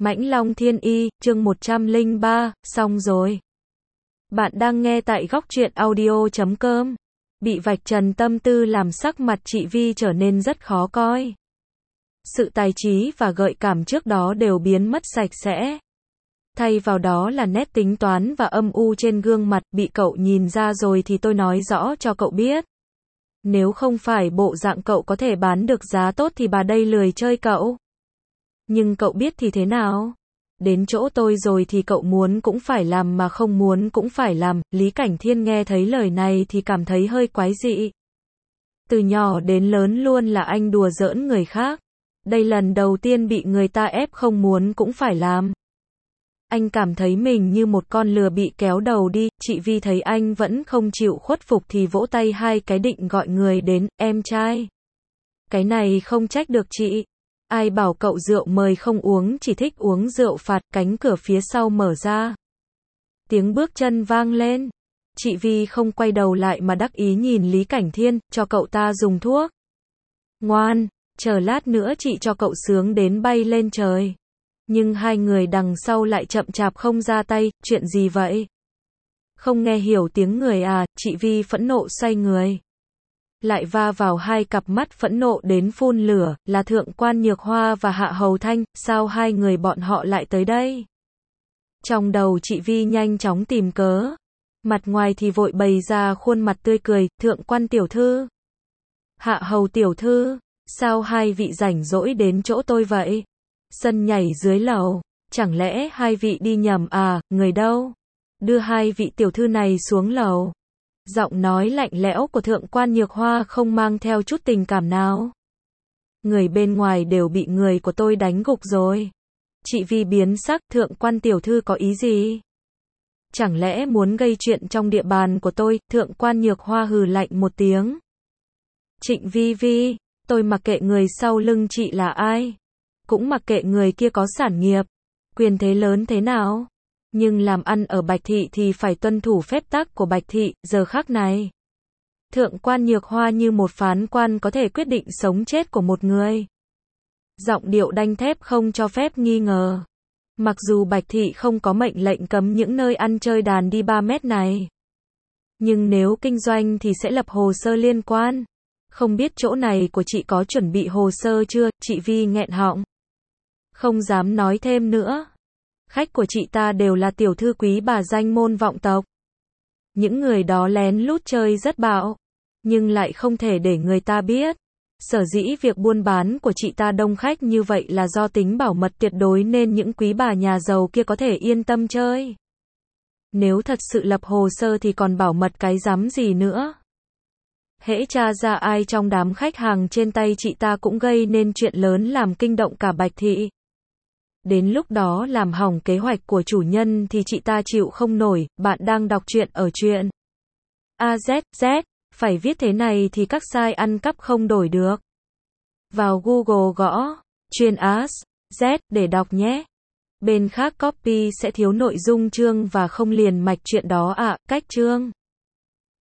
Mãnh Long Thiên Y, chương 103, xong rồi. Bạn đang nghe tại góc truyện audio.com. Bị vạch trần tâm tư làm sắc mặt chị Vi trở nên rất khó coi. Sự tài trí và gợi cảm trước đó đều biến mất sạch sẽ. Thay vào đó là nét tính toán và âm u trên gương mặt, bị cậu nhìn ra rồi thì tôi nói rõ cho cậu biết. Nếu không phải bộ dạng cậu có thể bán được giá tốt thì bà đây lười chơi cậu. Nhưng cậu biết thì thế nào? Đến chỗ tôi rồi thì cậu muốn cũng phải làm mà không muốn cũng phải làm. Lý Cảnh Thiên nghe thấy lời này thì cảm thấy hơi quái dị. Từ nhỏ đến lớn luôn là anh đùa giỡn người khác. Đây lần đầu tiên bị người ta ép không muốn cũng phải làm. Anh cảm thấy mình như một con lừa bị kéo đầu đi. Chị Vi thấy anh vẫn không chịu khuất phục thì vỗ tay hai cái định gọi người đến. Em trai, cái này không trách được chị. Ai bảo cậu rượu mời không uống, chỉ thích uống rượu phạt. Cánh cửa phía sau mở ra. Tiếng bước chân vang lên. Chị Vi không quay đầu lại mà đắc ý nhìn Lý Cảnh Thiên, cho cậu ta dùng thuốc. Ngoan, chờ lát nữa chị cho cậu sướng đến bay lên trời. Nhưng hai người đằng sau lại chậm chạp không ra tay. Chuyện gì vậy? Không nghe hiểu tiếng người à? Chị Vi phẫn nộ xoay người. Lại va vào hai cặp mắt phẫn nộ đến phun lửa, là Thượng quan Nhược Hoa và Hạ Hầu Thanh. Sao hai người bọn họ lại tới đây? Trong đầu chị Vi nhanh chóng tìm cớ. Mặt ngoài thì vội bày ra khuôn mặt tươi cười. Thượng quan tiểu thư, Hạ Hầu tiểu thư, sao hai vị rảnh rỗi đến chỗ tôi vậy? Sân nhảy dưới lầu, chẳng lẽ hai vị đi nhầm à? Người đâu? Đưa hai vị tiểu thư này xuống lầu. Giọng nói lạnh lẽo của Thượng quan Nhược Hoa không mang theo chút tình cảm nào. Người bên ngoài đều bị người của tôi đánh gục rồi. Chị Vi biến sắc. Thượng quan tiểu thư có ý gì? Chẳng lẽ muốn gây chuyện trong địa bàn của tôi? Thượng quan Nhược Hoa hừ lạnh một tiếng. Trịnh Vi Vi, tôi mặc kệ người sau lưng chị là ai. Cũng mặc kệ người kia có sản nghiệp, quyền thế lớn thế nào. Nhưng làm ăn ở Bạch Thị thì phải tuân thủ phép tắc của Bạch Thị. Giờ khắc này, Thượng quan Nhược Hoa như một phán quan có thể quyết định sống chết của một người. Giọng điệu đanh thép không cho phép nghi ngờ. Mặc dù Bạch Thị không có mệnh lệnh cấm những nơi ăn chơi đàn đi 3 mét này. Nhưng nếu kinh doanh thì sẽ lập hồ sơ liên quan. Không biết chỗ này của chị có chuẩn bị hồ sơ chưa? Chị Vi nghẹn họng. Không dám nói thêm nữa. Khách của chị ta đều là tiểu thư quý bà danh môn vọng tộc. Những người đó lén lút chơi rất bạo, nhưng lại không thể để người ta biết. Sở dĩ việc buôn bán của chị ta đông khách như vậy là do tính bảo mật tuyệt đối nên những quý bà nhà giàu kia có thể yên tâm chơi. Nếu thật sự lập hồ sơ thì còn bảo mật cái rắm gì nữa. Hễ tra ra ai trong đám khách hàng trên tay chị ta cũng gây nên chuyện lớn làm kinh động cả Bạch Thị. Đến lúc đó làm hỏng kế hoạch của chủ nhân thì chị ta chịu không nổi. Bạn đang đọc truyện ở truyện AZZ, phải viết thế này thì các site ăn cắp không đổi được. Vào Google gõ truyện AZZ để đọc nhé. Bên khác copy sẽ thiếu nội dung chương và không liền mạch truyện đó ạ. Cách chương